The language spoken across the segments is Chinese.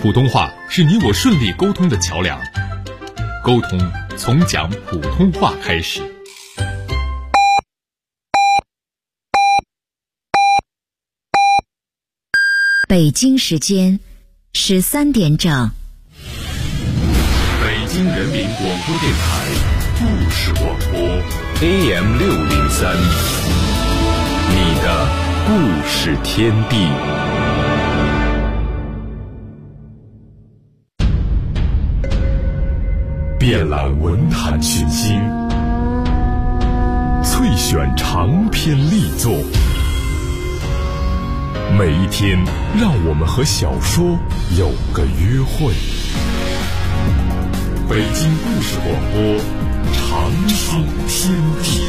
普通话是你我顺利沟通的桥梁，沟通从讲普通话开始。 北京时间13点整。 北京人民广播电台故事广播 AM603，你的故事天地。遍览文坛群星，萃选长篇力作，每一天让我们和小说有个约会。北京故事广播长青天地。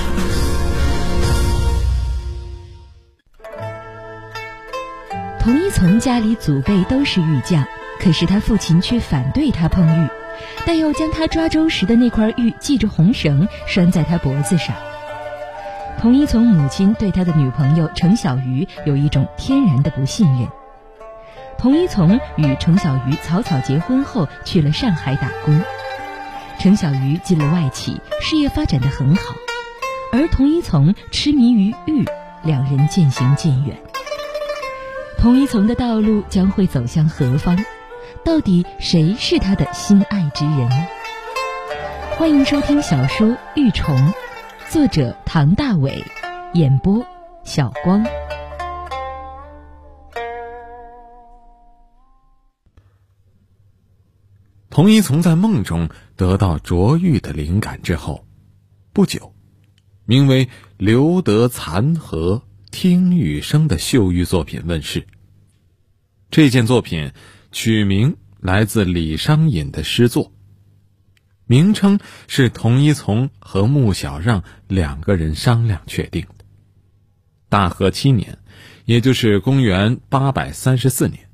童一从家里祖辈都是玉匠，可是他父亲却反对他碰玉，但又将他抓周时的那块玉系着红绳拴在他脖子上。童一从母亲对他的女朋友程小鱼有一种天然的不信任。童一从与程小鱼草草结婚后去了上海打工，程小鱼进了外企，事业发展得很好，而童一从痴迷于玉，两人渐行渐远。童一从的道路将会走向何方？到底谁是他的心爱之人？欢迎收听小说《玉虫》，作者唐大伟，演播小光。 童一从在梦中得到琢玉的灵感之后，不久，名为《留得残荷听雨声》的绣玉作品问世。这件作品取名来自李商隐的诗作，名称是童一从和穆小让两个人商量确定的。大和7年，也就是公元834年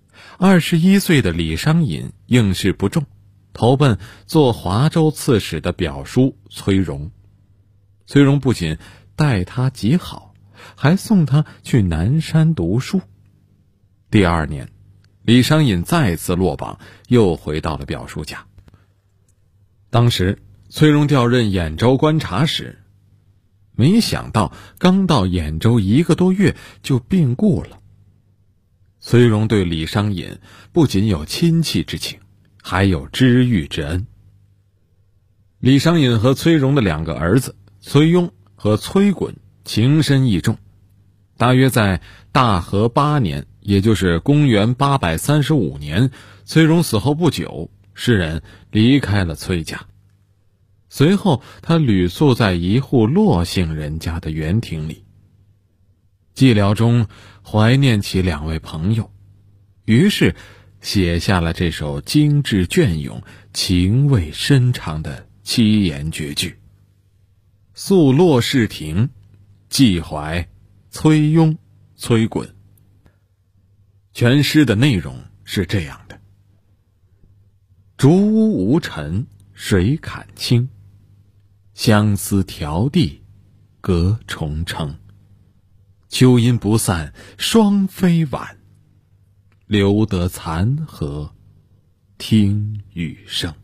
，21岁的李商隐应试不中，投奔做华州刺史的表叔崔融。崔融不仅待他极好，还送他去南山读书。第2年，李商隐再次落榜，又回到了表叔家。当时崔融调任兖州观察使，没想到刚到兖州1个多月就病故了。崔融对李商隐不仅有亲戚之情，还有知遇之恩。李商隐和崔融的2个儿子崔庸和崔衮情深意重，大约在大和8年，也就是公元835年，崔融死后不久，诗人离开了崔家。随后他旅宿在一户骆姓人家的园亭里，寂寥中怀念起2位朋友，于是写下了这首精致隽永、情味深长的7言绝句：宿骆氏亭，寄怀崔庸、崔衮。全诗的内容是这样的：竹屋无尘，水坎清，相思迢递，隔重城。秋阴不散，双飞晚，留得残荷听雨声。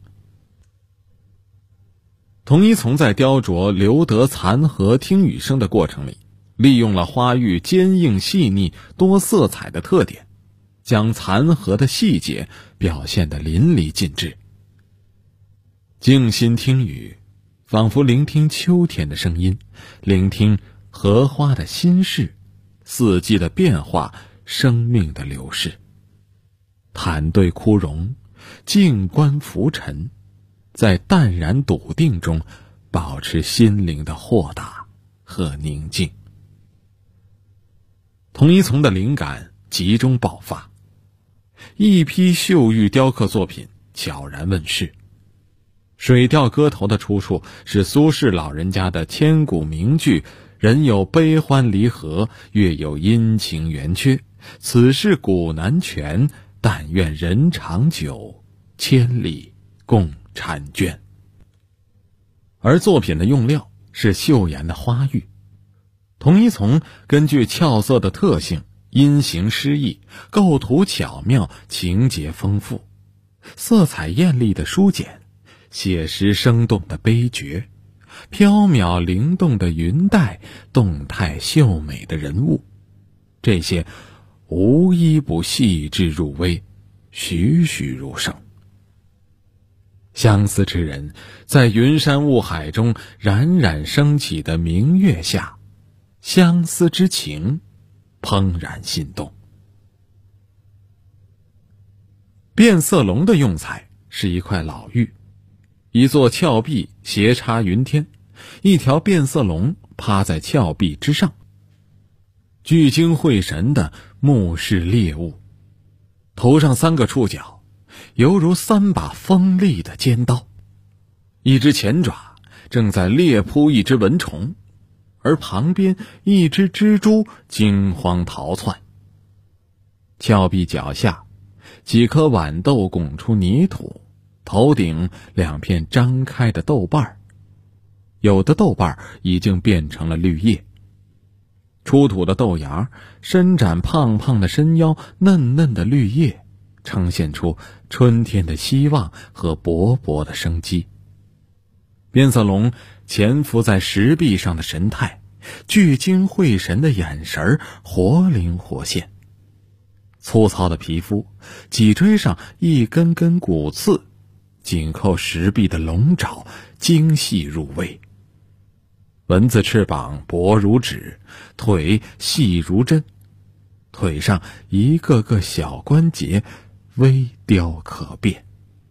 童一从在雕琢留得残荷听雨声的过程里，利用了花玉坚硬细腻多色彩的特点，将残荷的细节表现得淋漓尽致。静心听雨，仿佛聆听秋天的声音，聆听荷花的心事，四季的变化，生命的流逝。坦对枯荣，静观浮沉，在淡然笃定中保持心灵的豁达和宁静。童一从的灵感集中爆发，一批绣玉雕刻作品悄然问世。水调歌头的出处是苏轼老人家的千古名句：人有悲欢离合，月有阴晴圆缺，此事古难全，但愿人长久，千里共婵娟。而作品的用料是岫岩的花玉，童一从根据俏色的特性， 音形诗意，构图巧妙，情节丰富，色彩艳丽的书简，写实生动的悲绝，缥缈灵动的云带，动态秀美的人物，这些无一不细致入微，栩栩如生。相思之人在云山雾海中冉冉升起的明月下，相思之情怦然心动。变色龙的用材是一块老玉，一座峭壁斜插云天，一条变色龙趴在峭壁之上，聚精会神地目视猎物，头上3个触角犹如3把锋利的尖刀，一只前爪正在猎扑一只蚊虫，而旁边一只蜘蛛惊慌逃窜。峭壁脚下几颗豌豆拱出泥土，头顶2片张开的豆瓣，有的豆瓣已经变成了绿叶。出土的豆芽伸展胖胖的身腰，嫩嫩的绿叶呈现出春天的希望和勃勃的生机。变色龙潜伏在石壁上的神态，聚精会神的眼神活灵活现。粗糙的皮肤，脊椎上一根根骨刺，紧扣石壁的龙爪精细入微。蚊子翅膀薄如纸，腿细如针，腿上一个个小关节微雕可辨。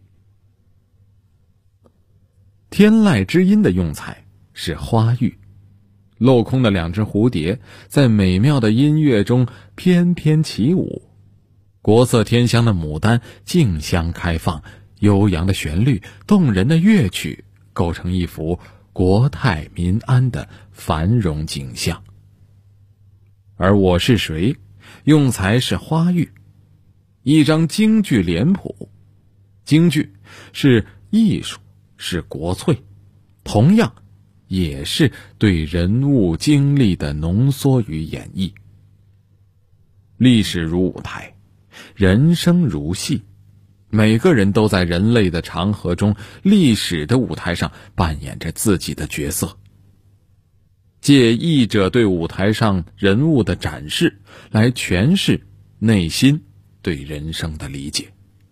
天籁之音的用材是花玉，镂空的2只蝴蝶在美妙的音乐中翩翩起舞，国色天香的牡丹竞相开放，悠扬的旋律，动人的乐曲，构成一幅国泰民安的繁荣景象。而我是谁用材是花玉，一张京剧脸谱。京剧是艺术，是国粹，同样也是对人物经历的浓缩与演绎。历史如舞台，人生如戏，每个人都在人类的长河中，历史的舞台上扮演着自己的角色。借译者对舞台上人物的展示来诠释内心对人生的理解。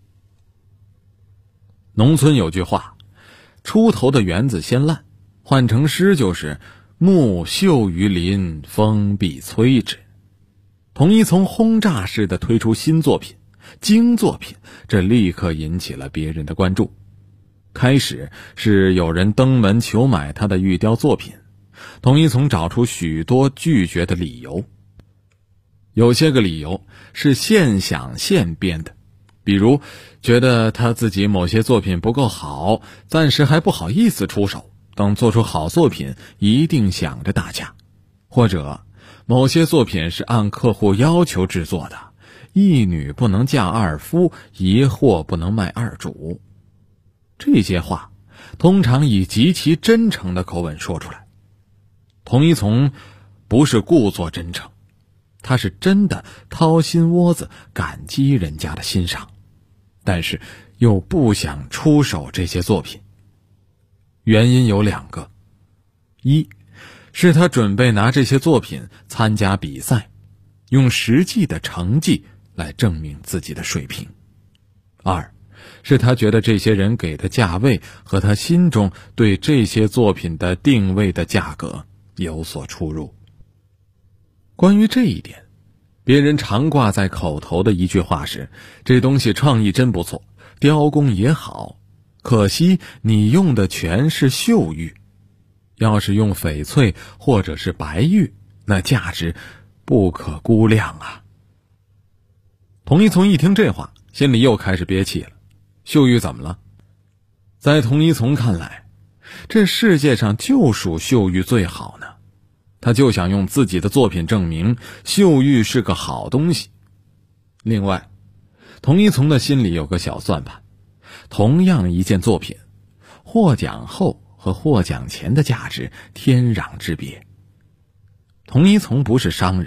农村有句话，出头的园子先烂，换成诗就是木秀于林，风必摧之。统一从轰炸式的推出新作品，精作品，这立刻引起了别人的关注。开始是有人登门求买他的玉雕作品，统一从找出许多拒绝的理由。有些个理由是现想现编的，比如觉得他自己某些作品不够好，暂时还不好意思出手，等做出好作品一定想着大家。或者某些作品是按客户要求制作的，一女不能嫁二夫，一货不能卖二主。这些话通常以极其真诚的口吻说出来。统一从不是故作真诚，他是真的掏心窝子感激人家的欣赏，但是又不想出手这些作品。原因有2个，一是他准备拿这些作品参加比赛，用实际的成绩来证明自己的水平；二是他觉得这些人给的价位和他心中对这些作品的定位的价格有所出入。关于这一点，别人常挂在口头的一句话是，这东西创意真不错，雕工也好，可惜你用的全是秀玉，要是用翡翠或者是白玉，那价值不可估量啊。统一从一听这话，心里又开始憋气了。秀玉怎么了？在统一从看来，这世界上就属秀玉最好呢。他就想用自己的作品证明秀玉是个好东西。另外，统一从的心里有个小算盘，同样一件作品，获奖后和获奖前的价值天壤之别。统一从不是商人，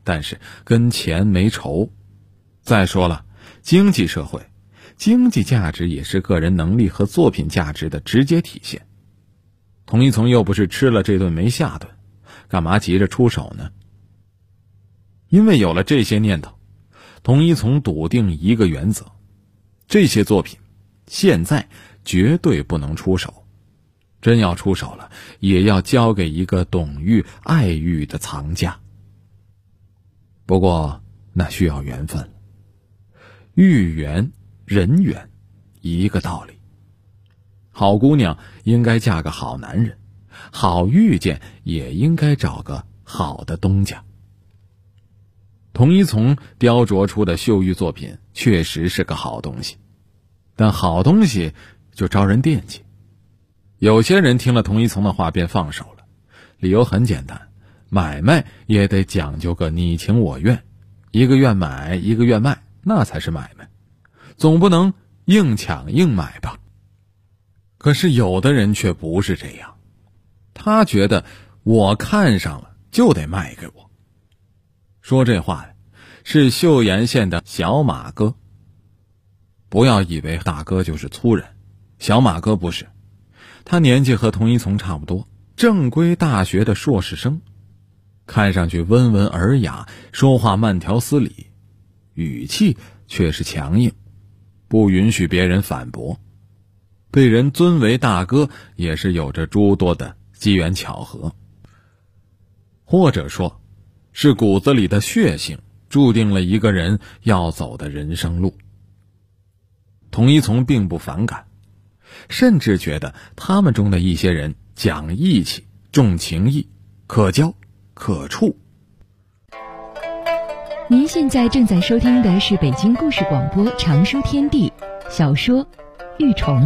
但是跟钱没仇。再说了，经济社会，经济价值也是个人能力和作品价值的直接体现。童一从又不是吃了这顿没下顿，干嘛急着出手呢？因为有了这些念头，童一从笃定一个原则：这些作品现在绝对不能出手，真要出手了，也要交给一个懂玉爱玉的藏家。不过那需要缘分了，玉缘人缘一个道理。好姑娘应该嫁个好男人，好遇见也应该找个好的东家。童一从雕琢出的绣玉作品确实是个好东西，但好东西就招人惦记。有些人听了童一从的话便放手了，理由很简单，买卖也得讲究个你情我愿，一个愿买一个愿卖，那才是买卖，总不能硬抢硬买吧。可是有的人却不是这样，他觉得我看上了就得卖给我。说这话的是岫岩县的小马哥。不要以为大哥就是粗人，小马哥不是，他年纪和童一从差不多，正规大学的硕士生，看上去温文尔雅，说话慢条斯理，语气却是强硬，不允许别人反驳。被人尊为大哥也是有着诸多的机缘巧合，或者说是骨子里的血性注定了一个人要走的人生路。童一从并不反感，甚至觉得他们中的一些人讲义气，重情义，可交可处。 您现在正在收听的是北京故事广播长书天地小说《玉虫》。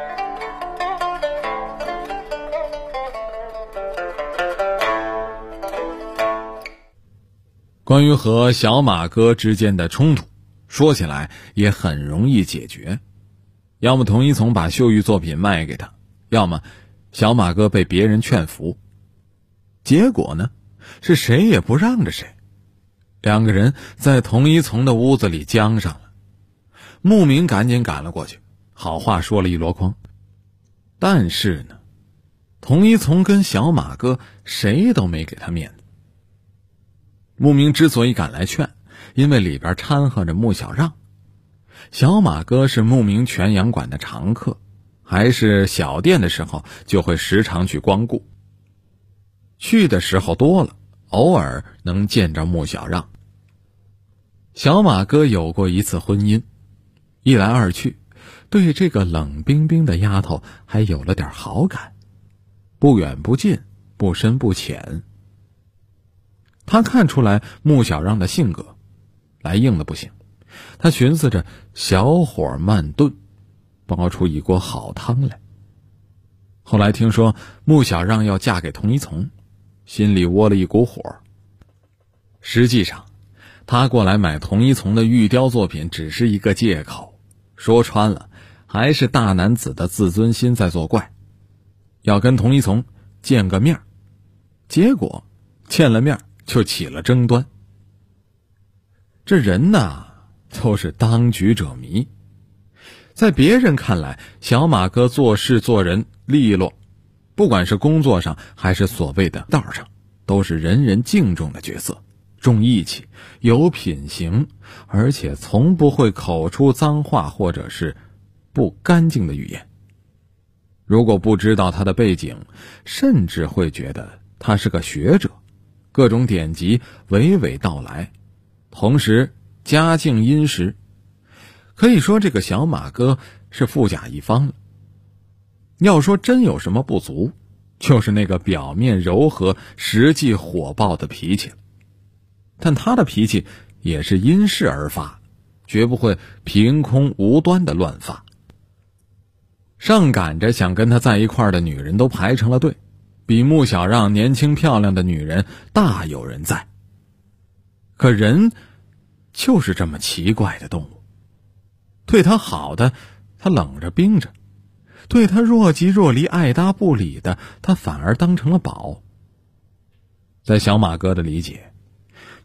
关于和小马哥之间的冲突，说起来也很容易解决，要么童一从把绣玉作品卖给他，要么小马哥被别人劝服。结果呢，是谁也不让着谁，两个人在童一从的屋子里僵上了。牧民赶紧赶了过去，好话说了一箩筐。但是呢，童一从跟小马哥谁都没给他面子。牧民之所以赶来劝，因为里边掺和着穆小让。小马哥是牧民全羊馆的常客，还是小店的时候就会时常去光顾，去的时候多了，偶尔能见着穆小让。小马哥有过一次婚姻，一来二去，对这个冷冰冰的丫头还有了点好感，不远不近，不深不浅。他看出来穆小让的性格，来硬的不行，他寻思着小火慢炖，煲出一锅好汤来。后来听说穆小让要嫁给童一从，心里窝了一股火。实际上他过来买童一从的玉雕作品只是一个借口，说穿了还是大男子的自尊心在作怪，要跟童一从见个面，结果见了面就起了争端。这人呐，都是当局者迷。在别人看来，小马哥做事做人利落，不管是工作上还是所谓的道上，都是人人敬重的角色，重义气，有品行，而且从不会口出脏话或者是不干净的语言。如果不知道他的背景，甚至会觉得他是个学者，各种典籍娓娓道来，同时家境殷实，可以说这个小马哥是富甲一方了。要说真有什么不足，就是那个表面柔和实际火爆的脾气了。但他的脾气也是因势而发，绝不会凭空无端的乱发。上赶着想跟他在一块儿的女人都排成了队，比穆小让年轻漂亮的女人大有人在。可人就是这么奇怪的动物，对他好的他冷着冰着，对他若即若离爱搭不理的他反而当成了宝。在小马哥的理解，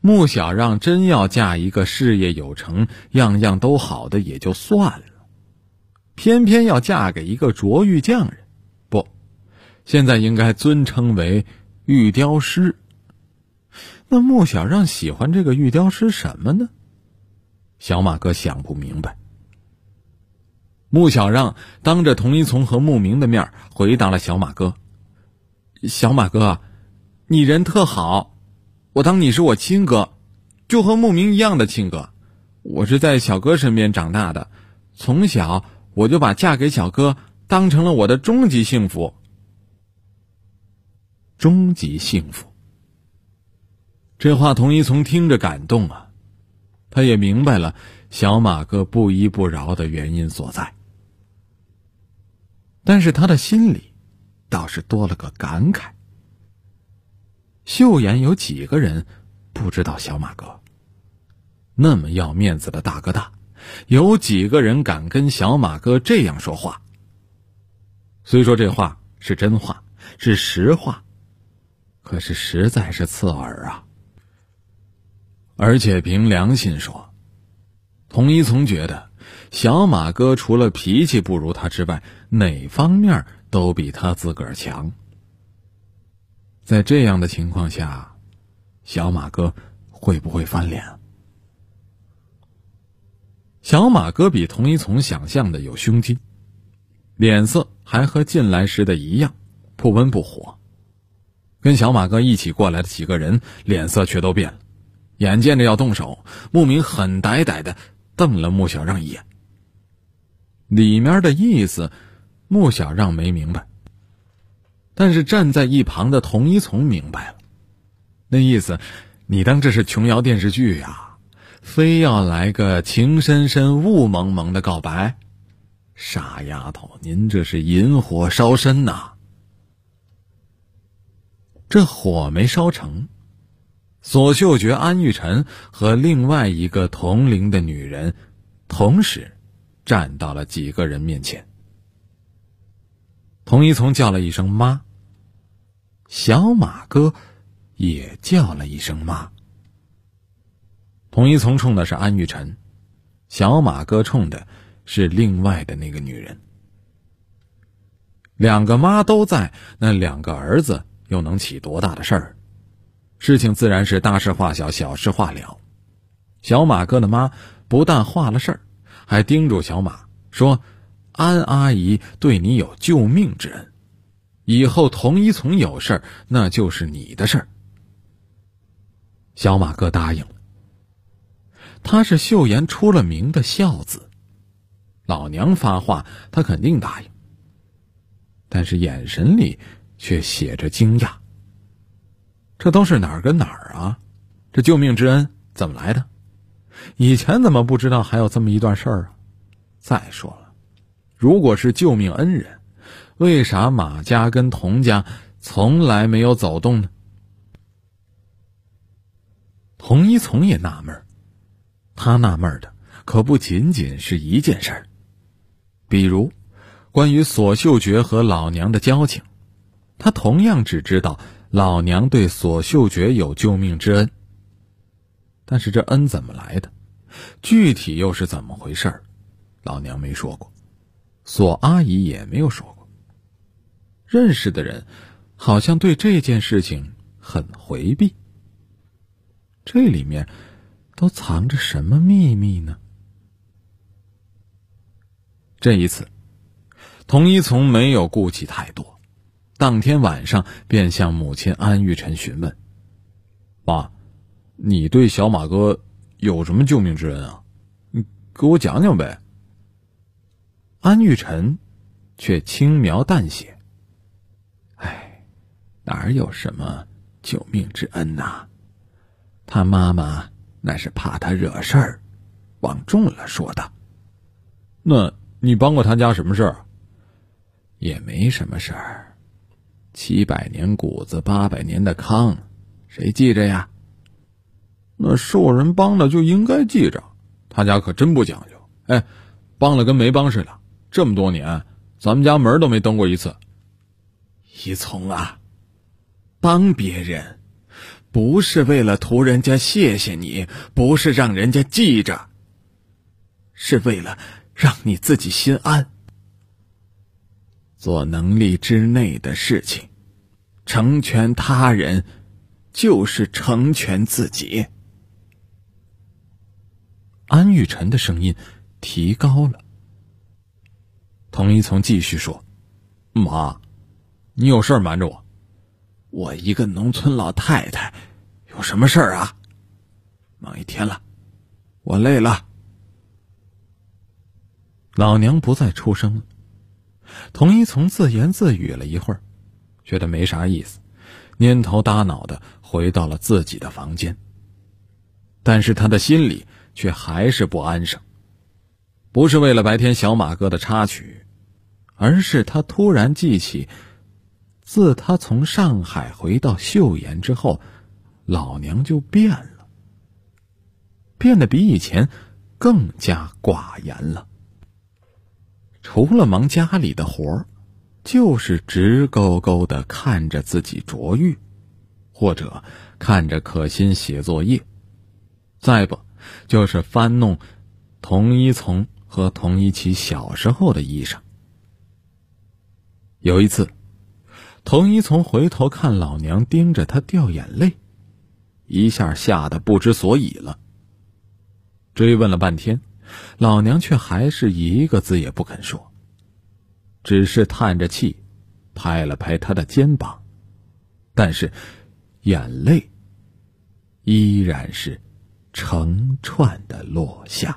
穆小让真要嫁一个事业有成、样样都好的也就算了，偏偏要嫁给一个琢玉匠人，不，现在应该尊称为玉雕师。那穆小让喜欢这个玉雕师什么呢？小马哥想不明白。穆小让当着童一从和穆明的面回答了小马哥：小马哥，你人特好，我当你是我亲哥，就和穆明一样的亲哥。我是在小哥身边长大的，从小我就把嫁给小哥当成了我的终极幸福。终极幸福，这话童一从听着感动啊，他也明白了小马哥不依不饶的原因所在。但是他的心里倒是多了个感慨，秀妍有几个人不知道小马哥那么要面子的大哥大，有几个人敢跟小马哥这样说话？虽说这话是真话，是实话，可是实在是刺耳啊。而且凭良心说，童一从觉得小马哥除了脾气不如他之外，哪方面都比他自个儿强。在这样的情况下，小马哥会不会翻脸？小马哥比童一从想象的有胸襟，脸色还和进来时的一样，不温不火。跟小马哥一起过来的几个人脸色却都变了，眼见着要动手，穆明很呆呆的瞪了穆小让一眼。里面的意思穆小让没明白，但是站在一旁的童一从明白了。那意思，你当这是琼瑶电视剧啊，非要来个情深深雾蒙蒙的告白？傻丫头，您这是引火烧身呐。这火没烧成，索秀觉、安玉宸和另外一个同龄的女人同时站到了几个人面前。童一从叫了一声妈，小马哥也叫了一声妈。童一从冲的是安玉宸，小马哥冲的是另外的那个女人。两个妈都在，那两个儿子又能起多大的事儿？事情自然是大事化小，小事化了。小马哥的妈不但化了事儿，还叮嘱小马说，安阿姨对你有救命之恩，以后童一从有事儿，那就是你的事儿。小马哥答应了，他是秀妍出了名的孝子，老娘发话他肯定答应，但是眼神里却写着惊讶。这都是哪儿跟哪儿啊？这救命之恩怎么来的？以前怎么不知道还有这么一段事儿啊？再说了，如果是救命恩人，为啥马家跟童家从来没有走动呢？童一从也纳闷，他纳闷的可不仅仅是一件事儿，比如关于索秀觉和老娘的交情，他同样只知道老娘对索秀觉有救命之恩，但是这恩怎么来的，具体又是怎么回事，老娘没说过，索阿姨也没有说过。认识的人好像对这件事情很回避，这里面都藏着什么秘密呢？这一次童一从没有顾忌太多，当天晚上便向母亲安玉宸询问，妈，你对小马哥有什么救命之恩啊？你给我讲讲呗。安玉宸却轻描淡写，哪有什么救命之恩呐？他妈妈那是怕他惹事儿，往重了说的。那你帮过他家什么事儿？也没什么事儿，700年谷子800年的糠，谁记着呀？那受人帮了就应该记着，他家可真不讲究。帮了跟没帮似的，这么多年咱们家门都没登过一次。一从啊，帮别人不是为了图人家谢谢你，不是让人家记着，是为了让你自己心安。做能力之内的事情，成全他人就是成全自己。安玉晨的声音提高了。童一从继续说：妈，你有事瞒着我？我一个农村老太太，有什么事儿啊？忙一天了，我累了。老娘不再出声了。童一从自言自语了一会儿，觉得没啥意思，蔫头耷脑的回到了自己的房间。但是他的心里却还是不安生，不是为了白天小马哥的插曲，而是他突然记起，自他从上海回到岫岩之后，老娘就变了，变得比以前更加寡言了。除了忙家里的活儿，就是直勾勾地看着自己琢玉，或者看着可心写作业，再不就是翻弄童一从和童一起小时候的衣裳。有一次，童一从回头看老娘盯着他掉眼泪，一下吓得不知所以了。追问了半天，老娘却还是一个字也不肯说，只是叹着气拍了拍他的肩膀，但是眼泪依然是成串的落下。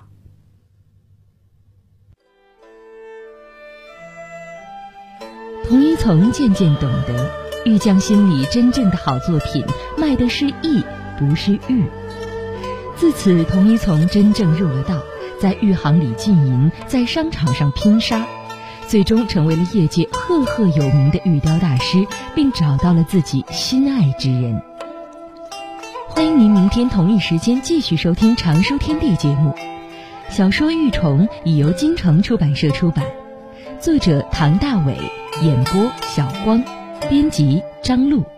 童一从渐渐懂得，玉匠心里真正的好作品卖的是艺，不是玉。自此，童一从真正入了道，在玉行里经营，在商场上拼杀，最终成为了业界赫赫有名的玉雕大师，并找到了自己心爱之人。欢迎您明天同一时间继续收听常书天地节目。小说《玉虫》已由京城出版社出版，作者唐大伟，演播小光，编辑张璐。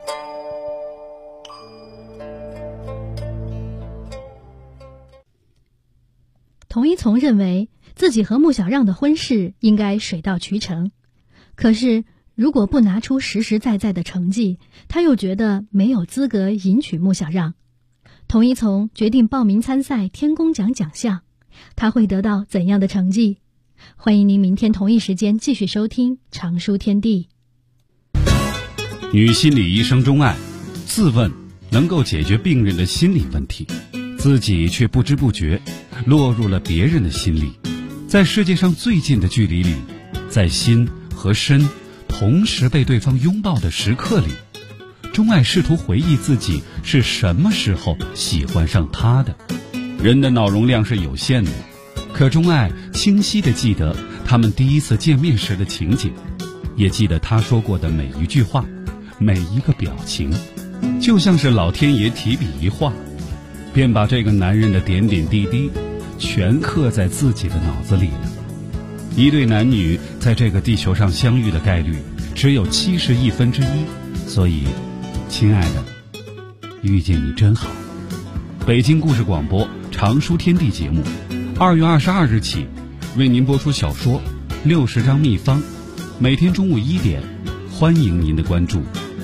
童一从认为自己和穆小让的婚事应该水到渠成，可是如果不拿出实实在在的成绩，他又觉得没有资格迎娶穆小让。童一从决定报名参赛天工奖奖项，他会得到怎样的成绩？欢迎您明天同一时间继续收听常书天地。 女心理医生钟爱自问能够解决病人的心理问题，自己却不知不觉落入了别人的心里。在世界上最近的距离里，在心和身同时被对方拥抱的时刻里，钟爱试图回忆自己是什么时候喜欢上他的。人的脑容量是有限的，可钟爱清晰地记得他们第一次见面时的情景，也记得他说过的每一句话，每一个表情，就像是老天爷提笔一画，便把这个男人的点点滴滴全刻在自己的脑子里了。一对男女在这个地球上相遇的概率只有1/71，所以亲爱的，遇见你真好。北京故事广播常书天地节目2月22日起为您播出小说60张秘方，每天中午1点，欢迎您的关注。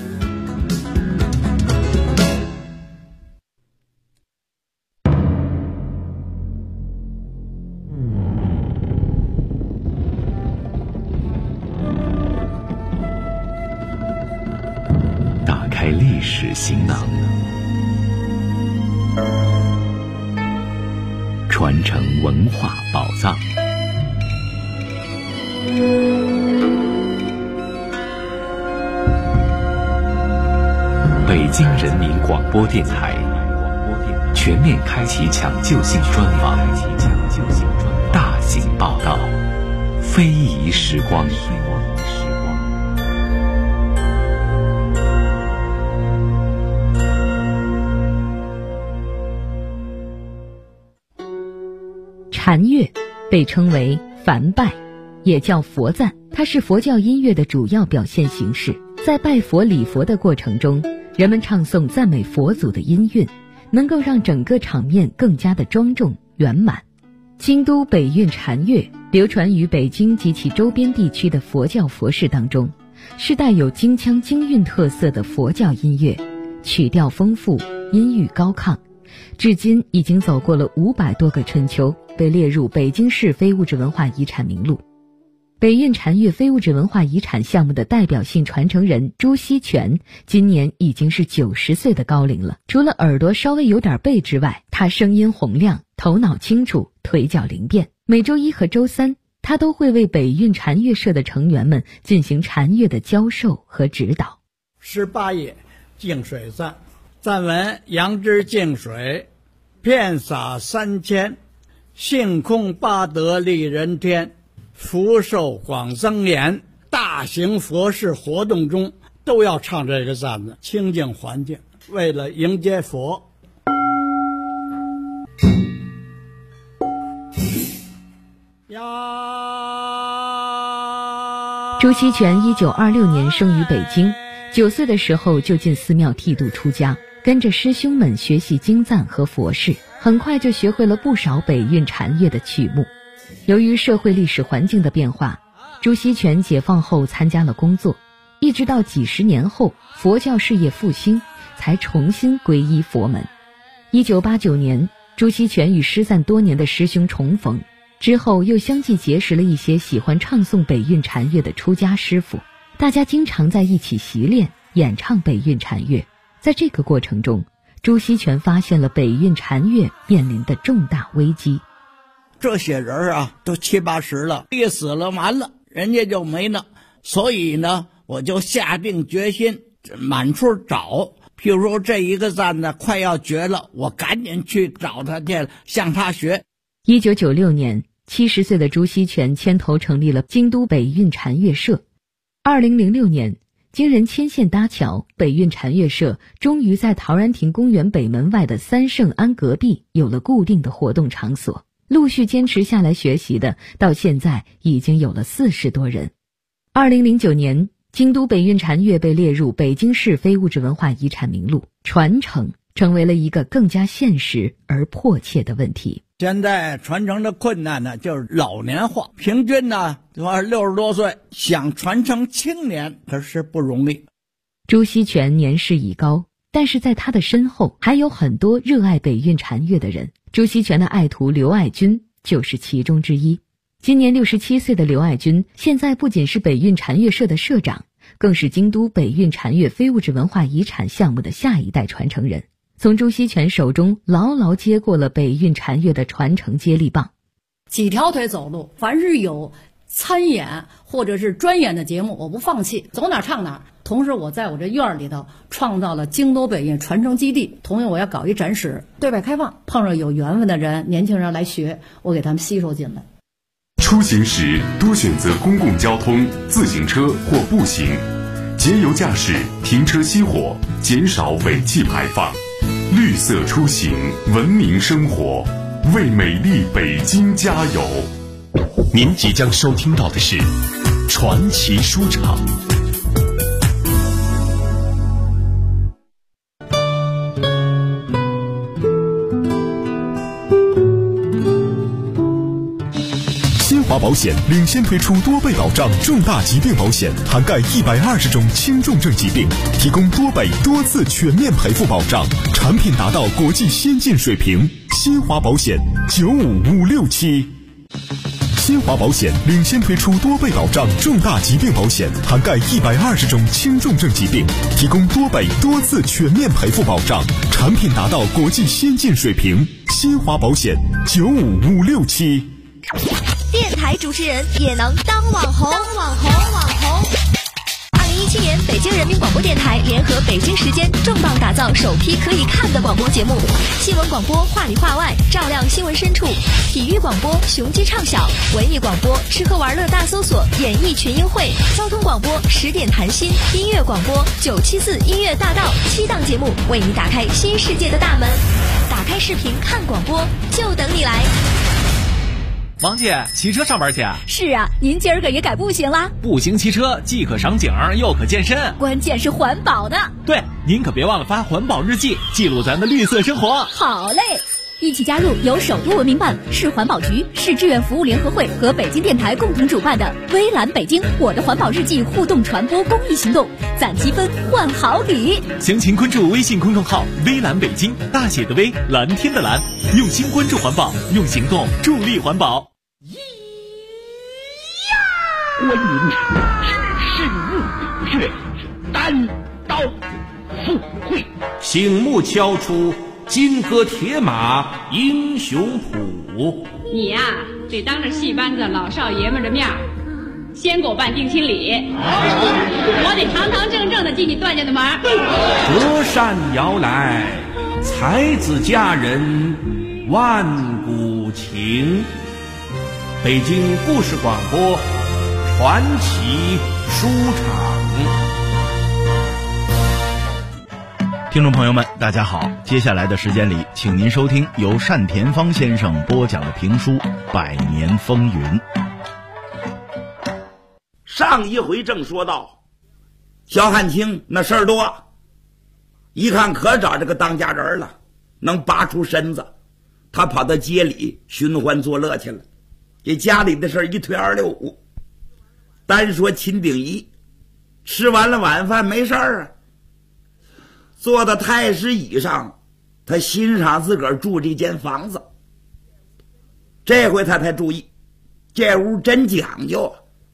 打开历史行囊，传承文化宝藏。北京人民广播电台全面开启抢救性专访，大型报道，非遗时光。 禅乐被称为梵拜，也叫佛赞，它是佛教音乐的主要表现形式。在拜佛礼佛的过程中， 人们唱诵赞美佛祖的音韵，能够让整个场面更加的庄重圆满。京都北韵禅乐流传于北京及其周边地区的佛教佛事当中，是带有京腔京韵特色的佛教音乐，曲调丰富，音域高亢，至今已经走过了500多个春秋，被列入北京市非物质文化遗产名录。北韵禅乐非物质文化遗产项目的代表性传承人朱锡全今年已经是90岁的高龄了。除了耳朵稍微有点背之外，他声音洪亮，头脑清楚，腿脚灵便。每周一和周三，他都会为北韵禅乐社的成员们进行禅乐的教授和指导。 18页净水赞，赞文：杨枝净水，遍洒3000，性空八德利人天，福寿广增延。大型佛事活动中都要唱这个赞子，清净环境，为了迎接佛。 朱锡全1926年生于北京，9岁的时候就进寺庙剃度出家，跟着师兄们学习经赞和佛事，很快就学会了不少北韵禅乐的曲目。由于社会历史环境的变化，朱锡全解放后参加了工作，一直到几十年后佛教事业复兴，才重新皈依佛门。1989年，朱锡全与失散多年的师兄重逢，之后又相继结识了一些喜欢唱诵北韵禅乐的出家师傅，大家经常在一起习练演唱北韵禅乐。在这个过程中，朱锡全发现了北韵禅乐面临的重大危机。 这些人啊，都70、80了，一死了完了，人家就没了。所以呢，我就下定决心满处找。譬如说这一个赞呢快要绝了，我赶紧去找他去，向他学。 1996年，70岁的朱锡全牵头成立了京都北韵禅乐社。2006年，经人牵线搭桥，北韵禅乐社终于在陶然亭公园北门外的三圣庵隔壁有了固定的活动场所。陆续坚持下来学习的，到现在已经有了40多人。2009年，京都北韵禅乐被列入北京市非物质文化遗产名录，传承成为了一个更加现实而迫切的问题。 现在传承的困难呢，就是老年化，平均呢60多岁，想传承青年可是不容易。 朱锡全年事已高，但是在他的身后还有很多热爱北韵禅乐的人。朱锡全的爱徒刘爱军就是其中之一。今年67岁的刘爱军，现在不仅是北韵禅乐社的社长，更是京都北韵禅乐非物质文化遗产项目的下一代传承人，从朱锡全手中牢牢接过了北韵禅乐的传承接力棒。 几条腿走路，凡是有参演或者是专演的节目，我不放弃，走哪唱哪。同时我在我这院里头创造了京都北韵传承基地，同样我要搞一展示，对外开放，碰上有缘分的人，年轻人来学，我给他们吸收进来。 出行时多选择公共交通、自行车或步行，节油驾驶，停车熄火，减少尾气排放，绿色出行，文明生活，为美丽北京加油。您即将收听到的是传奇书场。 新华保险领先推出多倍保障重大疾病保险，涵盖120种轻重症疾病，提供多倍多次全面赔付保障，产品达到国际先进水平。新华保险95567。新华保险领先推出多倍保障重大疾病保险，涵盖120种轻重症疾病，提供多倍多次全面赔付保障，产品达到国际先进水平。新华保险95567。 电台主持人也能当网红。2017年，北京人民广播电台联合北京时间重磅打造首批可以看的广播节目：新闻广播话里话外，照亮新闻深处；体育广播雄鸡唱晓；文艺广播吃喝玩乐大搜索，演艺群英会；交通广播10点谈心；音乐广播974音乐大道。7档节目为你打开新世界的大门。打开视频看广播，就等你来。 王姐，骑车上班去？ 是啊，您今儿个也改步行啦？ 步行骑车既可赏景又可健身， 关键是环保的。 对， 您可别忘了发环保日记，记录咱的绿色生活。 好嘞，一起加入由首都文明办、市环保局、市志愿服务联合会和北京电台共同主办的微蓝北京我的环保日记互动传播公益行动，攒积分换好礼。 详情关注微信公众号微蓝北京，大写的微，蓝天的蓝，用心关注环保，用行动助力环保。 观音只是入穴，单刀赴会， 醒目敲出金戈铁马英雄谱。 你呀，得当着戏班子老少爷们的面先给我办定亲礼，我得堂堂正正的进你段家的门。 隔山遥来，才子佳人万古情。北京故事广播传奇书场。 听众朋友们大家好，接下来的时间里，请您收听由单田芳先生播讲的评书《百年风云》。 上一回正说到萧汉卿那事儿多，一看可找这个当家人了，能拔出身子，他跑到街里寻欢作乐去了，给家里的事一推二六五。单说秦鼎仪吃完了晚饭没事儿啊，坐到太师椅上，他欣赏自个儿住这间房子。这回他才注意，这屋真讲究，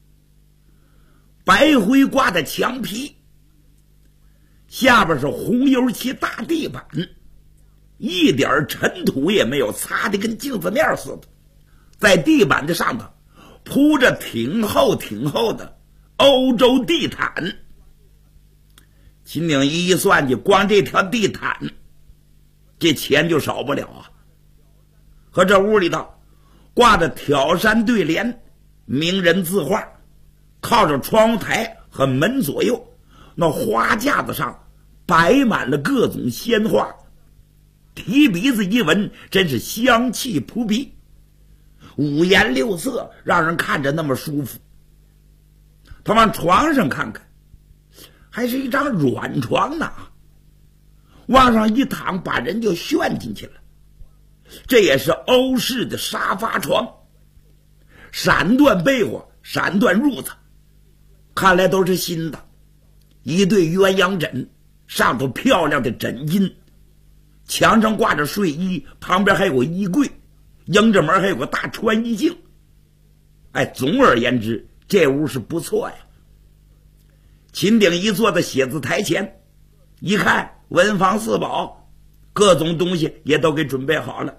白灰挂的墙皮，下边是红油漆大地板，一点尘土也没有，擦得跟镜子面似的。在地板的上头铺着挺厚的欧洲地毯。秦鼎仪一算计，光这条地毯这钱就少不了啊。和这屋里头挂着挑山对联、名人字画，靠着窗户台和门左右，那花架子上摆满了各种鲜花，提鼻子一闻，真是香气扑鼻，五颜六色，让人看着那么舒服。他往床上看看，还是一张软床呢，往上一躺，把人就旋进去了。这也是欧式的沙发床，闪缎被窝，闪缎褥子，看来都是新的。一对鸳鸯枕，上头漂亮的枕巾，墙上挂着睡衣，旁边还有个衣柜，迎着门还有个大穿衣镜。总而言之，这屋是不错呀。秦鼎仪坐在写字台前，一看文房四宝，各种东西也都给准备好了。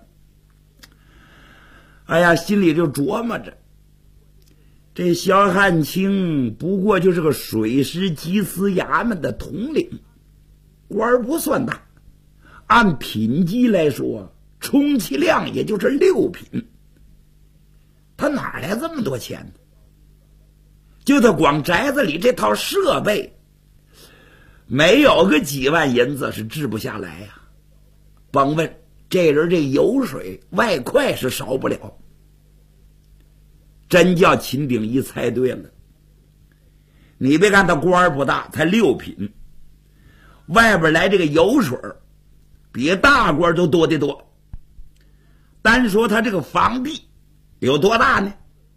心里就琢磨着，这萧汉卿不过就是个水师缉司衙门的统领，官不算大，按品级来说，充其量也就是6品。他哪来这么多钱呢？就他光宅子里这套设备，没有个几万银子是治不下来呀。甭问，这人这油水外快是少不了。真叫秦鼎仪猜对了，你别看他官不大，才6品，外边来这个油水比大官都多得多。单说他这个房地有多大呢？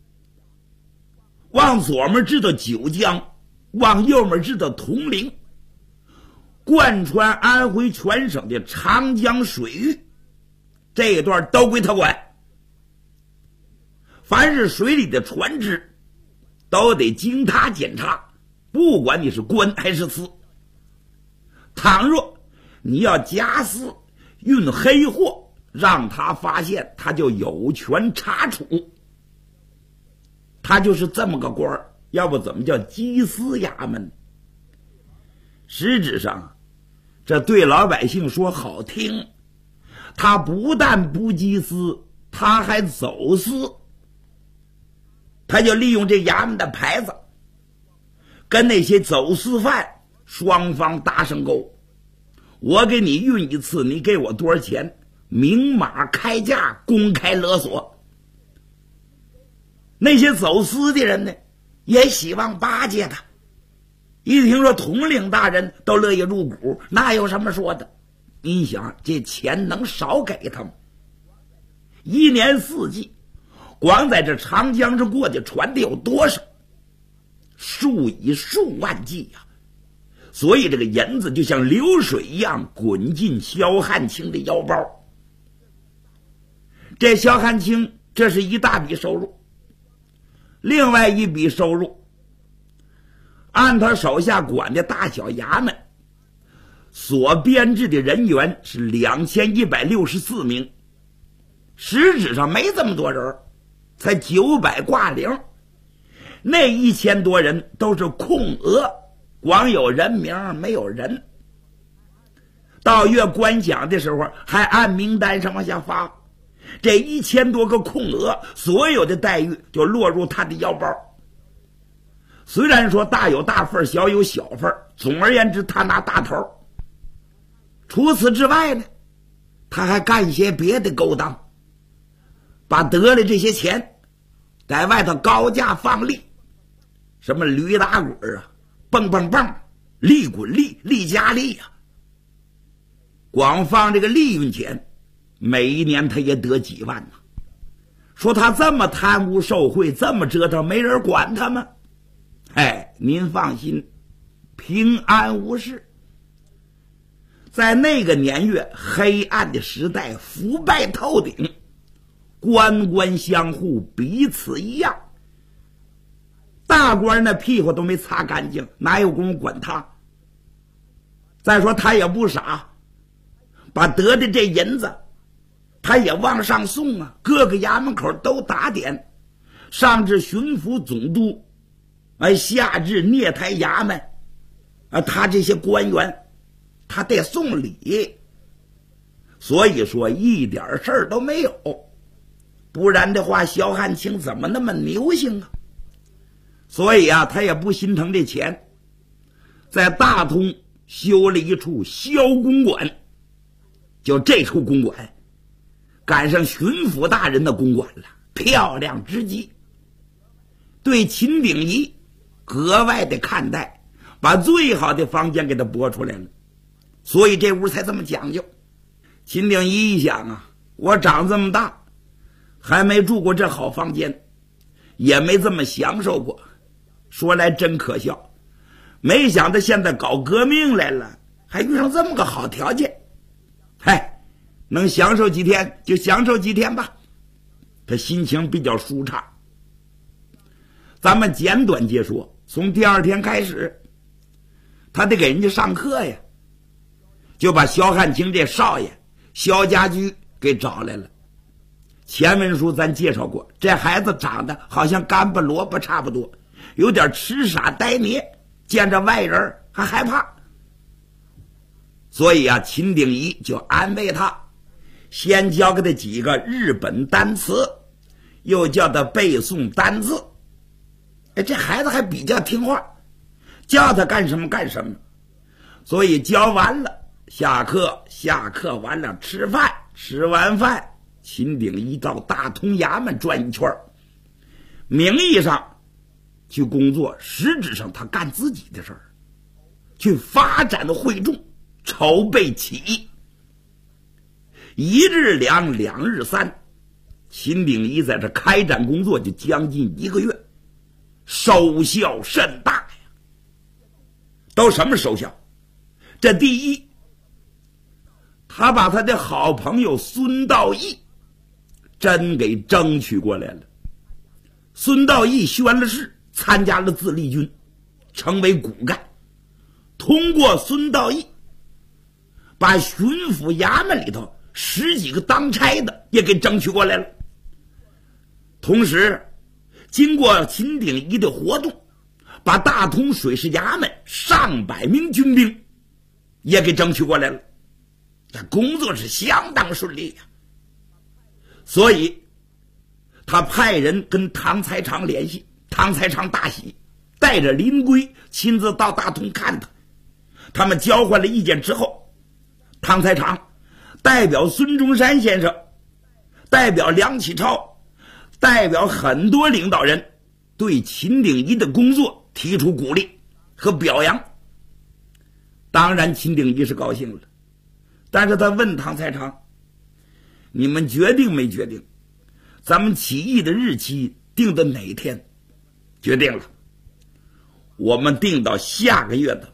往左面知道九江，往右面知道铜陵，贯穿安徽全省的长江水域，这一段都归他管。凡是水里的船只都得经他检查，不管你是官还是私。倘若你要假私运黑货，让他发现，他就有权查处。他就是这么个官儿，要不怎么叫缉司衙门？实质上，这对老百姓说好听，他不但不缉私，他还走私。他就利用这衙门的牌子，跟那些走私犯双方搭上钩。我给你运一次，你给我多少钱？明码开价，公开勒索。那些走私的人呢，也希望巴结他， 一听说统领大人都乐意入股，那有什么说的？你想这钱能少给他吗？一年四季，光在这长江上过的船的有多少？数以数万计呀！所以这个银子就像流水一样滚进萧汉卿的腰包。这萧汉卿这是一大笔收入。另外一笔收入，按他手下管的大小衙门所编制的人员是2164名，实质上没这么多人，才900挂零。那1000多人都是空额，光有人名没有人。到月官奖的时候还按名单上往下发，这1000多个空额，所有的待遇就落入他的腰包。虽然说大有大份，小有小份，总而言之他拿大头。除此之外呢，他还干些别的勾当，把得了这些钱在外头高价放利，什么驴打滚啊，蹦蹦蹦，利滚利，利加利啊。光放这个利润钱，每一年他也得几万呢。说他这么贪污受贿，这么折腾，没人管他吗？哎，您放心，平安无事。在那个年月，黑暗的时代，腐败透顶，官官相护，彼此一样。大官那屁股都没擦干净，哪有功夫管他？再说他也不傻，把得的这银子他也往上送啊，各个衙门口都打点，上至巡抚总督，下至聂台衙门他这些官员他得送礼。所以说一点事儿都没有，不然的话萧汉卿怎么那么牛行啊？所以他也不心疼这钱，在大通修了一处萧公馆，就这处公馆赶上巡抚大人的公馆了，漂亮之极。对秦鼎仪格外的看待，把最好的房间给他拨出来了，所以这屋才这么讲究。秦鼎仪一想我长这么大还没住过这好房间，也没这么享受过，说来真可笑，没想到现在搞革命来了，还遇上这么个好条件。能享受几天就享受几天吧，他心情比较舒畅。咱们简短接说，从第二天开始，他得给人家上课呀，就把萧汉卿这少爷萧家驹给找来了。前文书咱介绍过，这孩子长得好像干巴萝卜差不多，有点痴傻呆捏，见着外人还害怕。所以秦鼎仪就安慰他，先教给他几个日本单词，又叫他背诵单字。这孩子还比较听话，叫他干什么干什么。所以教完了，下课完了吃饭，吃完饭秦鼎仪到大通衙门转一圈，名义上去工作，实质上他干自己的事儿，去发展会众，筹备起义。1日2，2日3，秦鼎仪在这开展工作就将近1个月，收效甚大呀。都什么收效？这第一，他把他的好朋友孙道义真给争取过来了。孙道义宣了誓，参加了自立军，成为骨干。通过孙道义，把巡抚衙门里头10几个当差的也给争取过来了。同时经过秦鼎仪的活动，把大通水师衙门上百名军兵也给争取过来了。这工作是相当顺利呀。所以他派人跟唐才常联系，唐才常大喜，带着林圭亲自到大通看他。他们交换了意见之后，唐才常代表孙中山先生，代表梁启超，代表很多领导人对秦鼎仪的工作提出鼓励， 和表扬。当然秦鼎一是高兴了，但是他问唐才常，你们决定没决定咱们起义的日期定的哪天？决定了，我们定到下个月的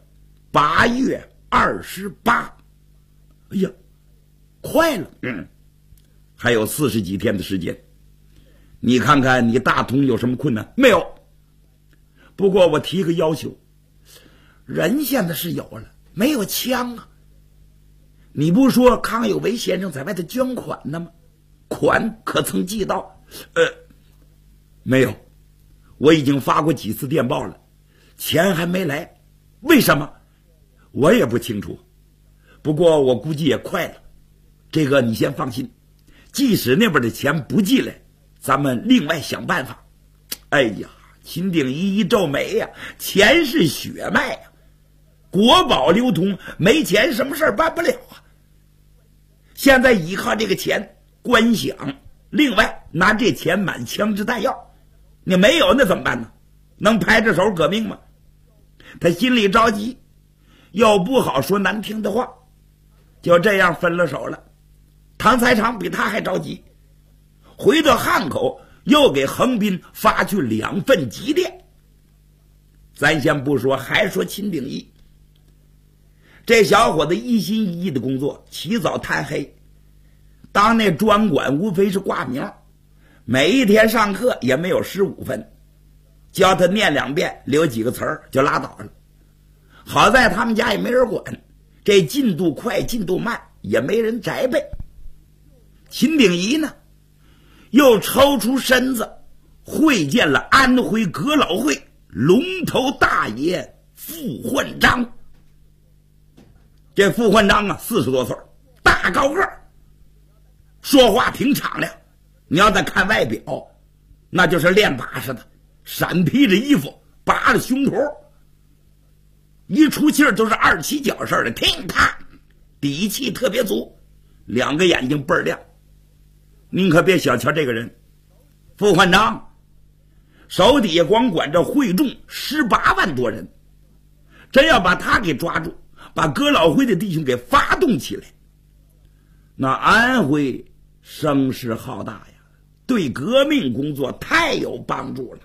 8月28。哎呀，快了，还有40几天的时间。你看看你大同有什么困难没有？不过我提个要求，人现在是有了，没有枪啊。你不说康有为先生在外头捐款呢吗？款可曾寄到？没有，我已经发过几次电报了，钱还没来。为什么？我也不清楚。不过我估计也快了。这个你先放心，即使那边的钱不寄来，咱们另外想办法。哎呀，秦鼎一皱眉呀，钱是血脉呀，国宝流通，没钱什么事办不了啊。现在依靠这个钱官饷，另外拿这钱买枪支弹药，你没有那怎么办呢？能拍着手革命吗？他心里着急，又不好说难听的话，就这样分了手了。唐才常比他还着急，回到汉口又给横滨发去2份急电。咱先不说，还说秦鼎一这小伙子一心一意的工作，起早贪黑，当那专管无非是挂名，每一天上课也没有15分，教他念2遍，留几个词儿就拉倒了。好在他们家也没人管，这进度快进度慢也没人摘背。秦鼎一呢，又抽出身子会见了安徽阁老会龙头大爷傅焕章。这傅焕章啊，40多岁，大高个，说话挺敞亮。你要再看外表，那就是练把式的，闪披着衣服，拔着胸脯，一出气儿都是2七脚似的，听啪，底气特别足，2个眼睛倍儿亮。您可别小瞧这个人，傅焕章手底下光管着会众18万多人，真要把他给抓住，把阁老会的弟兄给发动起来，那安徽声势浩大呀，对革命工作太有帮助了。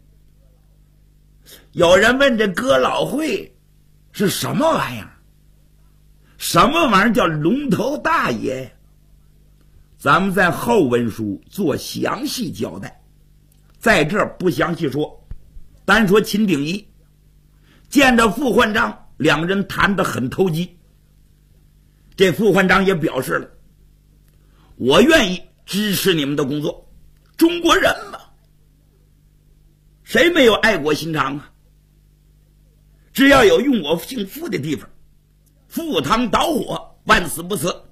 有人问这阁老会是什么玩意儿？什么玩意儿叫龙头大爷？咱们在后文书做详细交代，在这儿不详细说，单说秦鼎一见着傅焕章，2个人谈得很投机。这傅焕章也表示了，我愿意支持你们的工作，中国人嘛，谁没有爱国心肠啊？只要有用我姓傅的地方，赴汤蹈火，万死不辞。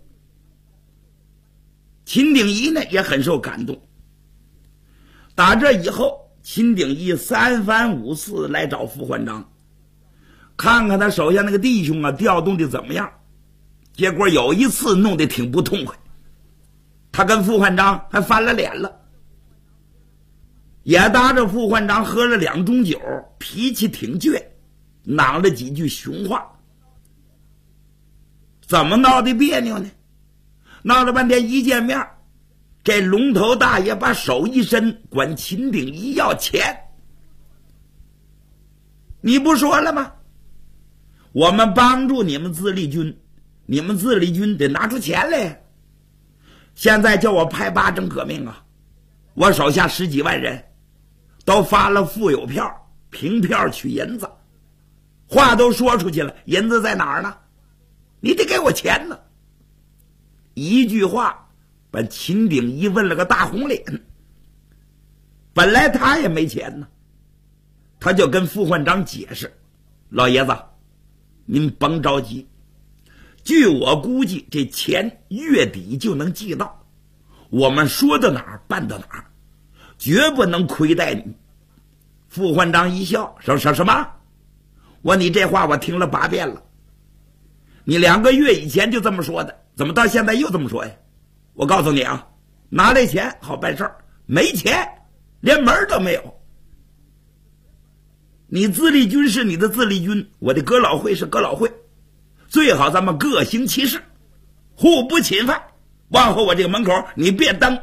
秦鼎一呢也很受感动。打这以后，秦鼎一3番5次来找傅焕章，看看他手下那个弟兄啊调动的怎么样。结果有一次弄得挺不痛快，他跟傅焕章还翻了脸了，也搭着傅焕章喝了2盅酒，脾气挺倔，嚷了几句熊话。怎么闹的别扭呢？闹了半天，一见面，这龙头大爷把手一伸，管秦鼎一要钱。你不说了吗？我们帮助你们自立军，你们自立军得拿出钱来。现在叫我派8征革命啊，我手下10几万人都发了富有票，凭票取银子，话都说出去了，银子在哪儿呢？你得给我钱呢。一句话把秦鼎一问了个大红脸。本来他也没钱呢，他就跟傅焕章解释，老爷子您甭着急，据我估计这钱月底就能寄到，我们说到哪儿办到哪儿，绝不能亏待你。傅焕章一笑，说什么？你这话我听了8遍了，你2个月以前就这么说的，怎么到现在又这么说呀？我告诉你啊，拿这钱好办事儿，没钱连门都没有。 你自立军是你的自立军，我的哥老会是哥老会，最好咱们各行其事，互不侵犯。往后我这个门口你别登。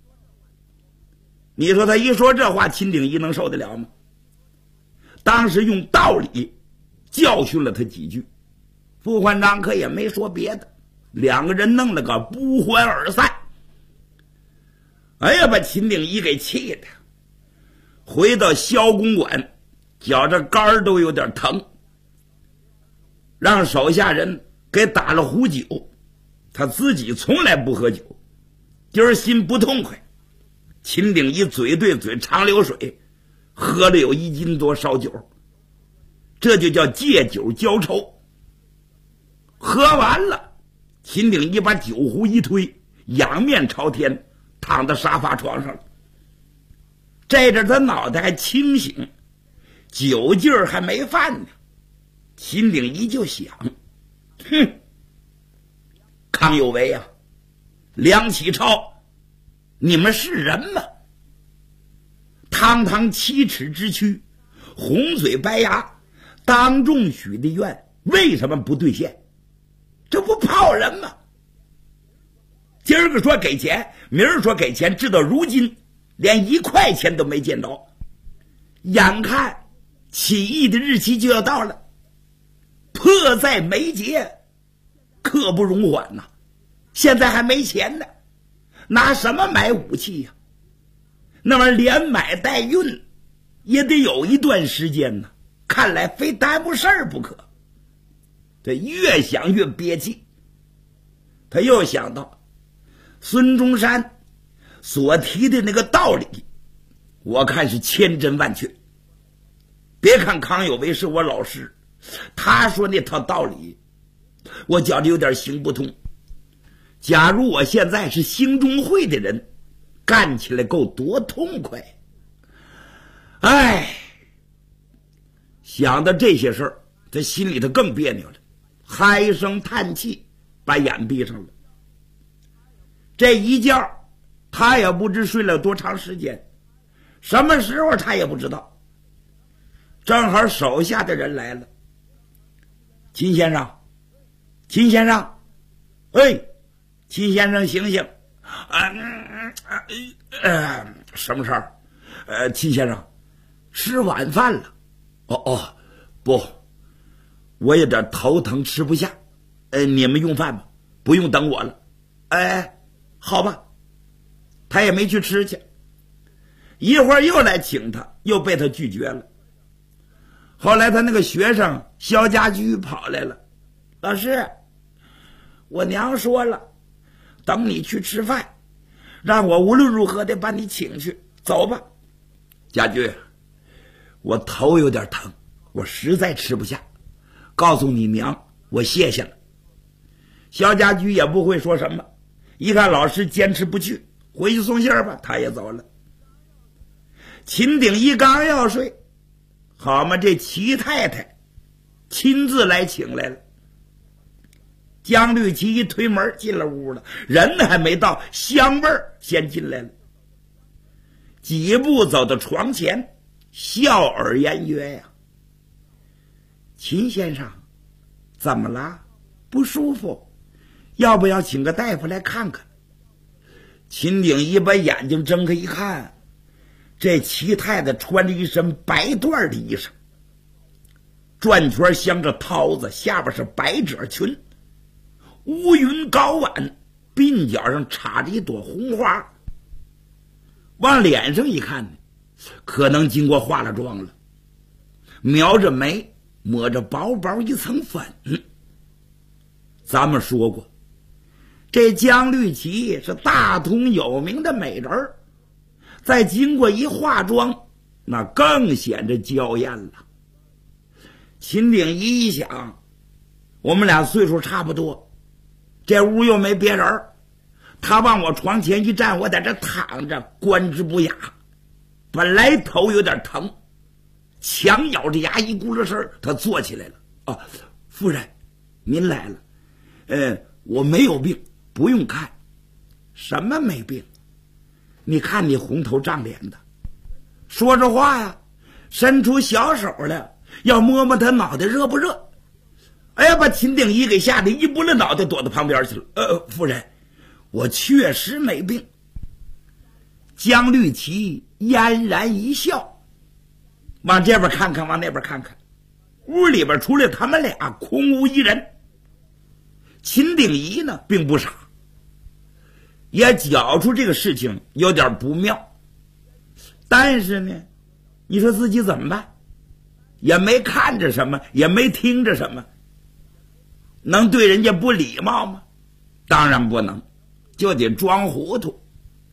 你说他一说这话，秦鼎一能受得了吗？当时用道理教训了他几句，副团长可也没说别的，两个人弄了个不欢而散。哎呀，把秦鼎一给气的，回到萧公馆，觉着肝都有点疼，让手下人给打了壶酒，他自己从来不喝酒，今儿心不痛快。秦鼎一嘴对嘴长流水，喝了有1斤多烧酒，这就叫借酒浇愁。喝完了，秦鼎一把酒壶一推，仰面朝天，躺在沙发床上了。这阵他脑袋还清醒，酒劲儿还没犯呢。秦鼎一就想，康有为啊，梁启超，你们是人吗？堂堂7尺之躯，红嘴白牙，当众许的愿为什么不兑现？这不泡人吗？今儿个说给钱，明儿说给钱，直到如今连1块钱都没见着。眼看起义的日期就要到了，迫在眉睫，刻不容缓呐。现在还没钱呢，拿什么买武器呀？那么连买带运也得有一段时间呢，看来非耽误事儿不可。这越想越憋气，他又想到孙中山所提的那个道理，我看是千真万确。别看康有为是我老师，他说那套道理我觉得有点行不通。假如我现在是兴中会的人，干起来够多痛快。哎，想到这些事儿，他心里头更别扭了，唉声叹气，把眼闭上了。这一觉他也不知睡了多长时间，什么时候他也不知道。正好手下的人来了，秦先生，秦先生，哎，秦先生醒醒！什么事儿？秦先生，吃晚饭了。哦，不，我有点头疼，吃不下。你们用饭吧，不用等我了。哎，好吧。他也没去吃去，一会儿又来请他，又被他拒绝了。后来他那个学生肖家驹跑来了，老师，我娘说了，等你去吃饭，让我无论如何得把你请去，走吧。家驹，我头有点疼，我实在吃不下，告诉你娘，我谢谢了。肖家驹也不会说什么，一看老师坚持不去，回去送信吧，他也走了。秦鼎一刚要睡，好嘛，这齐太太亲自来请来了。江绿旗一推门进了屋了，人还没到，香味儿先进来了。几步走到床前，笑而言曰呀：“秦先生，怎么了？不舒服？要不要请个大夫来看看？”秦鼎一把眼睛睁开一看，这齐太太穿着一身白缎的衣裳，转圈镶着绦子，下边是百褶裙，乌云高挽，鬓角上插着一朵红花。往脸上一看，可能经过化了妆了，描着眉，抹着薄薄一层粉。咱们说过，这江绿旗是大同有名的美人儿，再经过一化妆，那更显着娇艳了。秦鼎一想，我们俩岁数差不多，这屋又没别人，他往我床前一站，我在这躺着，观之不雅。本来头有点疼，强咬着牙一咕噜声，他坐起来了。啊，夫人，您来了。我没有病，不用看。什么没病？你看你红头胀脸的，说着话呀， 伸出小手来，要摸摸他脑袋热不热。哎呀，把秦鼎一给吓得一拨了脑袋躲到旁边去了。夫人，我确实没病。江绿旗嫣然一笑，往这边看看，往那边看看，屋里边除了他们俩空无一人。秦鼎一呢并不傻，也觉出这个事情有点不妙，但是呢，你说自己怎么办？也没看着什么，也没听着什么，能对人家不礼貌吗？当然不能，就得装糊涂。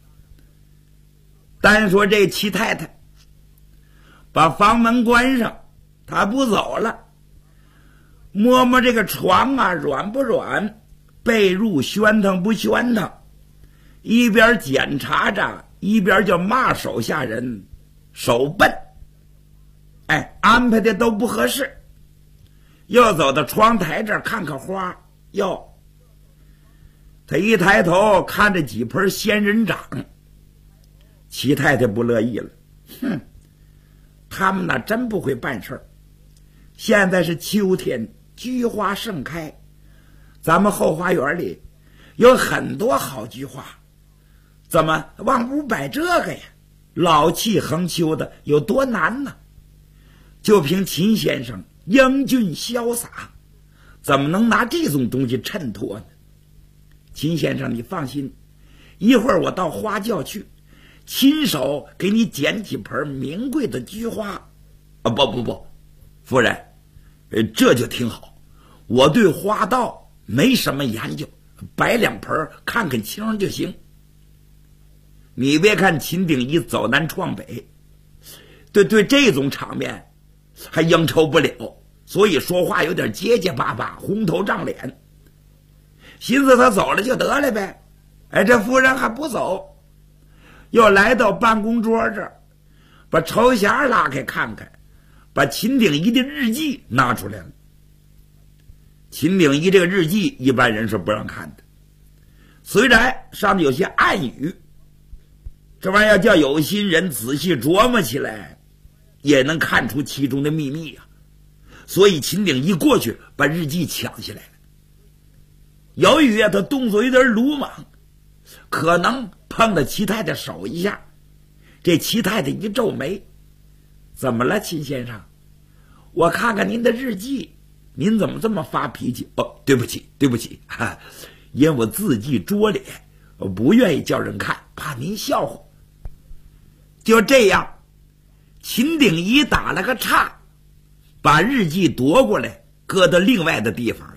单说这齐太太把房门关上，她不走了，摸摸这个床啊软不软，被褥喧腾不喧腾，一边检查着一边就骂手下人手笨，安排的都不合适。又走到窗台这儿看看花，哟，他一抬头看着几盆仙人掌，齐太太不乐意了，哼，他们那真不会办事儿。现在是秋天，菊花盛开，咱们后花园里有很多好菊花，怎么往屋摆这个呀？老气横秋的有多难呢？就凭秦先生英俊潇洒，怎么能拿这种东西衬托呢？秦先生，你放心，一会儿我到花轿去，亲手给你捡几盆名贵的菊花。不，夫人，这就挺好。我对花道没什么研究，摆两盆看看清就行。你别看秦鼎一走南闯北，对这种场面还应酬不了，所以说话有点结结巴巴，红头胀脸。寻思他走了就得了呗。这夫人还不走，又来到办公桌这儿，把抽匣拉开看看，把秦鼎一的日记拿出来了。秦鼎一这个日记一般人是不让看的，虽然上面有些暗语，这玩意儿叫有心人仔细琢磨起来，也能看出其中的秘密呀。所以秦鼎一过去把日记抢下来了。由于他动作有点鲁莽，可能碰了齐太太手一下，这齐太太一皱眉：“怎么了，秦先生？我看看您的日记，您怎么这么发脾气？”“对不起，因我字迹拙劣，我不愿意叫人看，怕您笑话。”就这样，秦鼎一打了个岔，把日记夺过来搁到另外的地方了。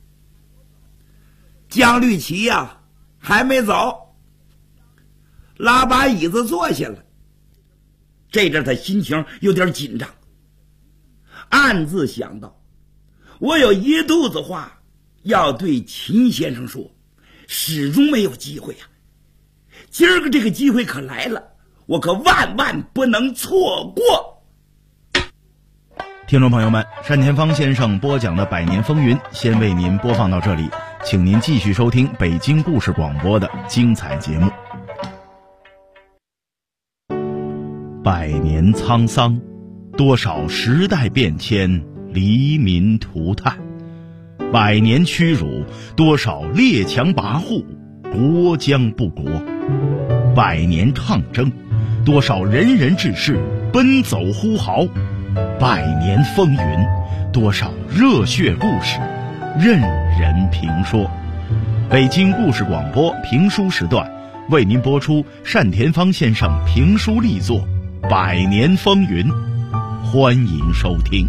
江绿旗呀，还没走，拉把椅子坐下了。这阵他心情有点紧张，暗自想到，我有一肚子话要对秦先生说，始终没有机会呀。今儿个这个机会可来了，我可万万不能错过。 听众朋友们，单田芳先生播讲的《百年风云》先为您播放到这里，请您继续收听北京故事广播的精彩节目。百年沧桑，多少时代变迁，黎民涂炭；百年屈辱，多少列强跋扈，国将不国；百年抗争，多少仁人志士奔走呼号；百年风云，多少热血故事任人评说。北京故事广播评书时段为您播出单田芳先生评书力作《百年风云》，欢迎收听。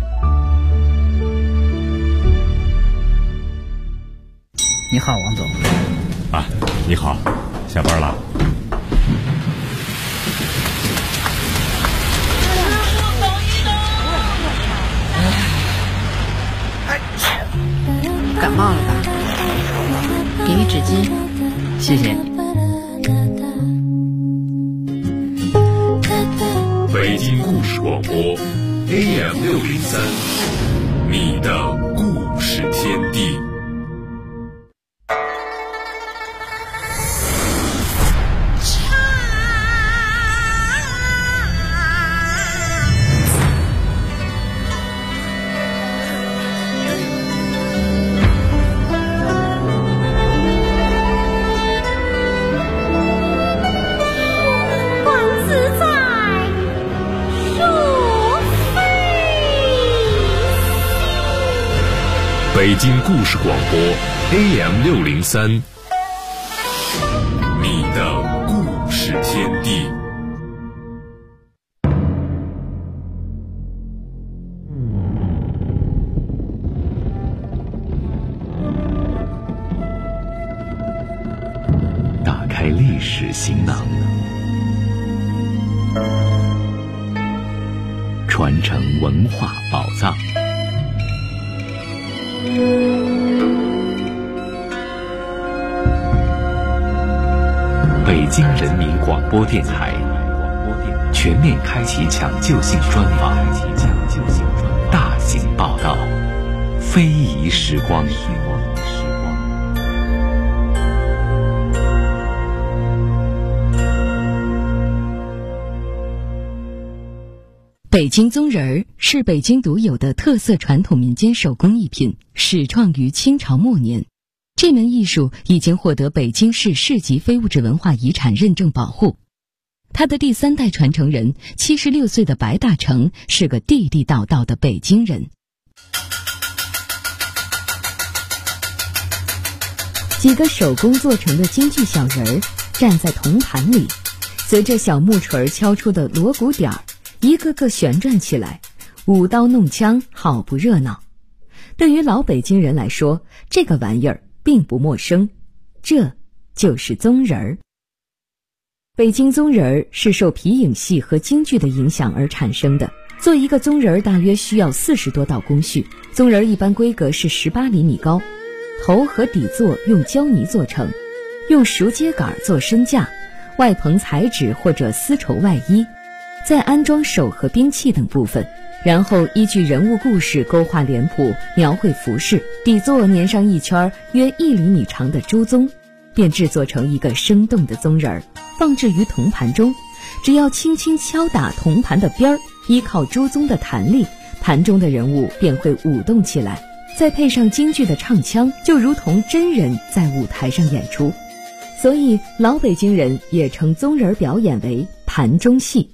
你好，王总。 啊，你好，下班了。 感冒了吧？给你纸巾，谢谢你。 北京故事广播 AM603，你的故事天地。 北京故事广播 AM603，你的故事天地。 打开历史行囊，传承文化宝藏。北京人民广播电台全面开启抢救性专访，大型报道，非遗时光。 北京宗人儿是北京独有的特色传统民间手工艺品，始创于清朝末年。这门艺术已经获得北京市市级非物质文化遗产认证保护。他的第3代传承人76岁的白大成是个地地道道的北京人。几个手工做成的京剧小人儿站在铜盘里，随着小木锤敲出的锣鼓点儿，一个个旋转起来，舞刀弄枪，好不热闹。对于老北京人来说，这个玩意儿并不陌生，这就是宗人儿。北京宗人儿是受皮影戏和京剧的影响而产生的。做一个宗人儿大约需要40多道工序，宗人儿一般规格是18厘米高，头和底座用胶泥做成，用熟秸秆做身架，外棚彩纸或者丝绸外衣，再安装手和兵器等部分，然后依据人物故事勾画脸谱，描绘服饰，底座粘上一圈约1厘米长的朱宗，便制作成一个生动的宗人儿，放置于铜盘中。只要轻轻敲打铜盘的边儿，依靠朱宗的弹力，盘中的人物便会舞动起来，再配上京剧的唱腔，就如同真人在舞台上演出。所以老北京人也称宗人表演为盘中戏。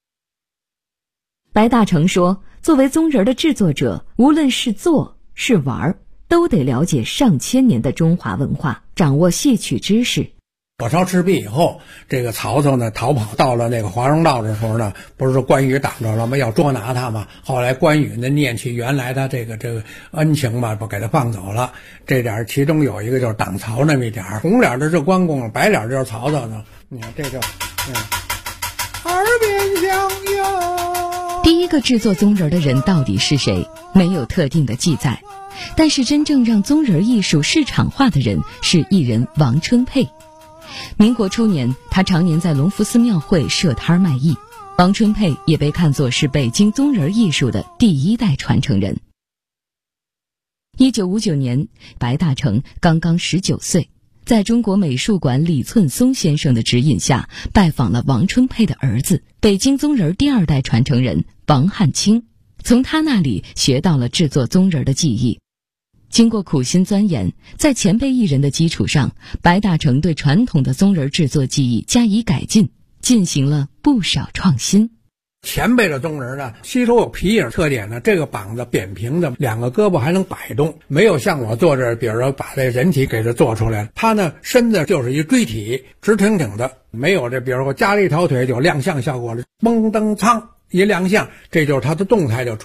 白大成说，作为宗人的制作者，无论是做是玩，都得了解上千年的中华文化，掌握戏曲知识。 火烧赤壁以后，这个曹操呢逃跑到了那个华容道的时候呢，不是说关羽挡着了吗？要捉拿他嘛。后来关羽呢念起原来的这个恩情嘛，不给他放走了。这点其中有一个就是挡曹那么一点，红脸的是关公，白脸就是曹操呢。你看这就耳边响哟。 第一个制作宗人的人到底是谁？没有特定的记载，但是真正让宗人艺术市场化的人是艺人王春佩。民国初年，他常年在隆福寺庙会设摊卖艺。王春佩也被看作是北京宗人艺术的第1代传承人。1959年，白大成刚刚19岁，在中国美术馆李寸松先生的指引下，拜访了王春佩的儿子，北京宗人第2代传承人王汉卿，从他那里学到了制作宗人的技艺。经过苦心钻研，在前辈艺人的基础上，白大成对传统的宗人制作技艺加以改进，进行了不少创新。 前辈的宗人呢，吸收有皮影特点呢，这个膀子扁平的，2个胳膊还能摆动，没有像我做这，比如说把这人体给它做出来了。他呢，身子就是一锥体，直挺挺的，没有这，比如说加了一条腿就亮相效果了，蹦蹬苍一亮相，这就是他的动态就出